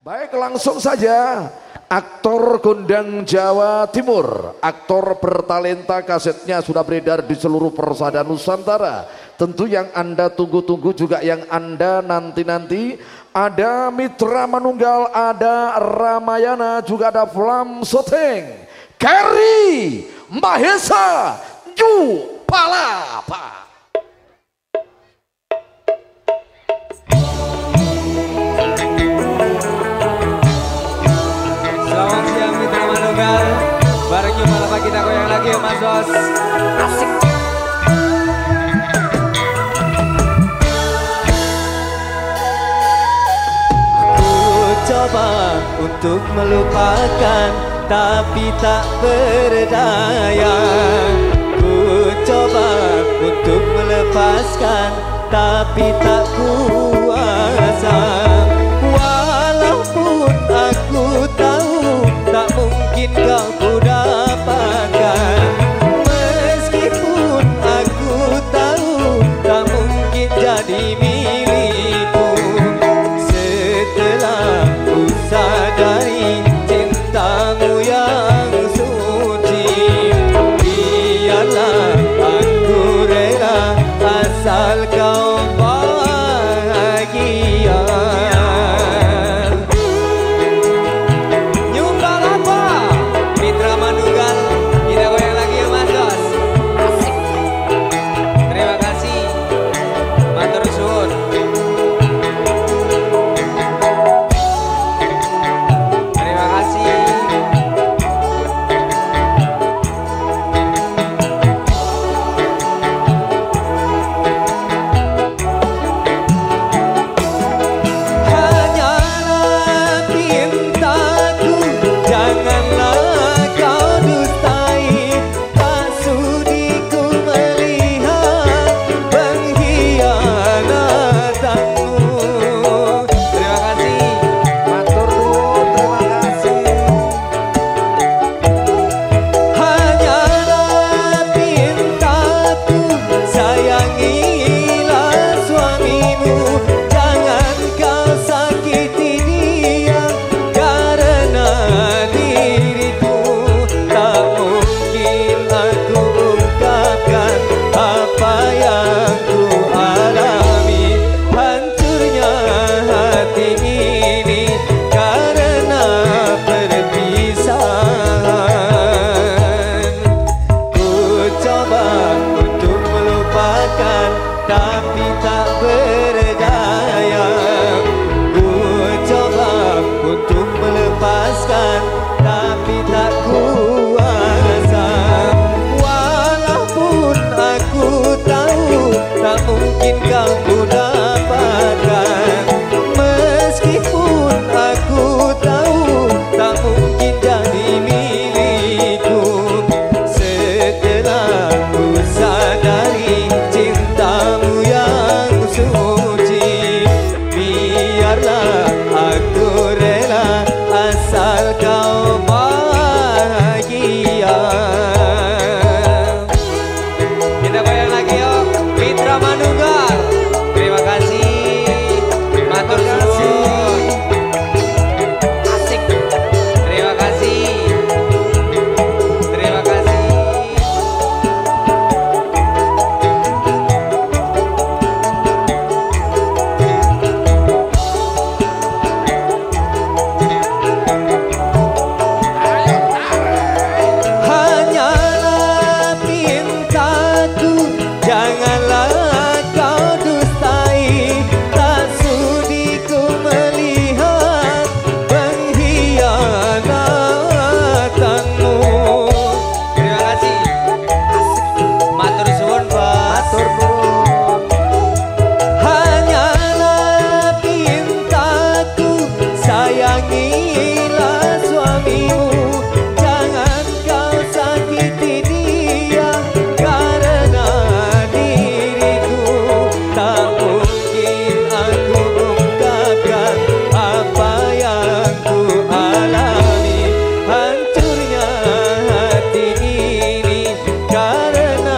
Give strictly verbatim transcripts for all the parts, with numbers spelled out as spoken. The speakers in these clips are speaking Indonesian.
Baik, langsung saja. Aktor kondang Jawa Timur, aktor bertalenta, kasetnya sudah beredar di seluruh persada Nusantara. Tentu yang Anda tunggu-tunggu juga yang Anda nanti-nanti. Ada Mitra Manunggal, ada Ramayana, juga ada Flam Soteng, Keri Mahesa Ju Palapa. Selamat siang Mitra Manunggal, bareng Ju Palapa kita goyang lagi ya Mas Bos. Asik. Coba untuk melupakan tapi tak berdaya. Ku coba untuk melepaskan tapi tak kuasa. Walaupun aku tahu tak mungkin kau ku dapatkan, meskipun aku tahu tak mungkin jadi milikku. Setelah ku sadari cintamu yang suci, biarlah aku rela asal kau bahagia. Ju Palapa, Mitra Manunggal, kita goyang lagi ya Mas Bos. Asik. Terima kasih, matur suwun. Tapi tak berdaya. Ku coba untuk melepaskan tapi tak kuasa. Walaupun aku tahu tak mungkin kau ku dapatkan, meskipun aku tahu tak mungkin jadi milikku. Setelah ku sadari cintamu yang suci, biarlah aku rela asal kau bahagia. Kita goyang lagi yuk, Mitra Manunggal. Terima kasih, matur suwun. Asik. Terima kasih. Terima kasih. Hanyalah pintaku, janganlah kau dustai. Tak sudi ku melihat pengkhianatanmu. Terima kasih. Matur suwun, Pak. Matur nuwun. Hanyalah pintaku, sayangilah suamimu. Jangan kau sakiti dia, karena diriku tak mungkin aku ungkapkan apa yang ku alami. Hancurnya hati ini karena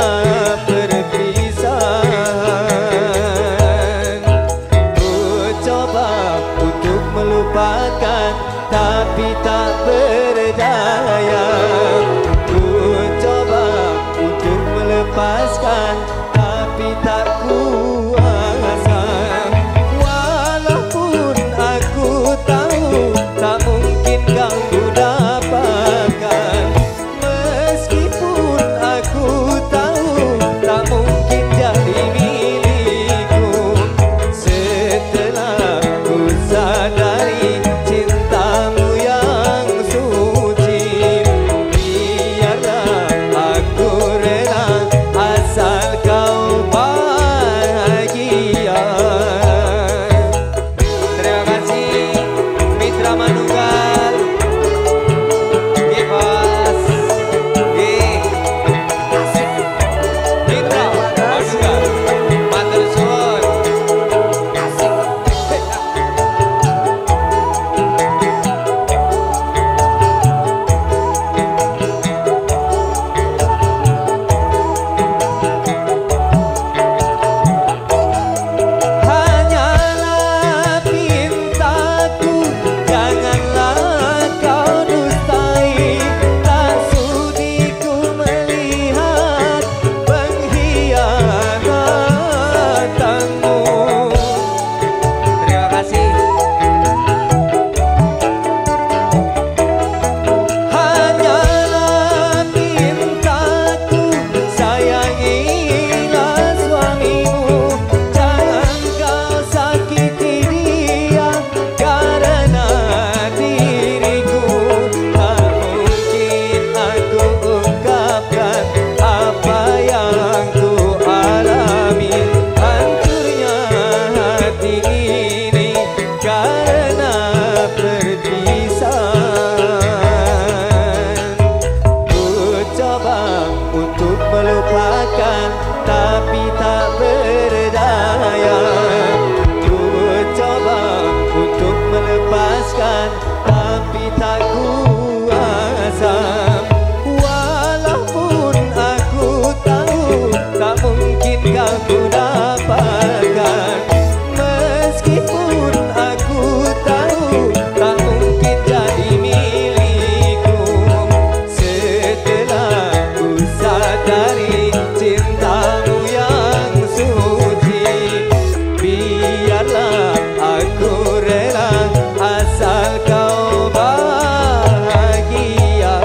perpisahan. Ku coba untuk melupakan melepaskan tapi tak berdaya. Ku coba untuk melepaskan tapi tak kuasa. Walaupun aku tahu tak mungkin kau dapatkan, meskipun aku tahu tak mungkin jadi milikku. Setelah ku sadari cintamu yang suci, biarlah aku rela asal kau bahagia. Terima kasih Mitra Manunggal, Gibas, Mitra Manunggal, matur suwun. Hanyalah pintaku, janganlah kau dustai. Tak sudi ku melihat pengkhianatanmu. Terima kasih. Hanyalah pintaku, sayangilah suamimu. Jangan kau sakiti dia karena diriku. Tak mungkin aku ungkapkan apa yang ku alami. Hancurnya hati ini karena perpisahan. Ku coba untuk melupakan tapi tak berdaya. Ku coba untuk melepaskan tapi tak kuasa. Walaupun aku tahu tak mungkin kau ku dapatkan, meskipun aku tahu tak mungkin jadi milikku. Setelah ku sadari cintamu yang suci, biarlah aku rela asal kau bahagia.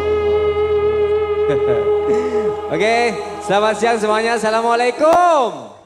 Wow. Oke, selamat siang semuanya. Assalamualaikum.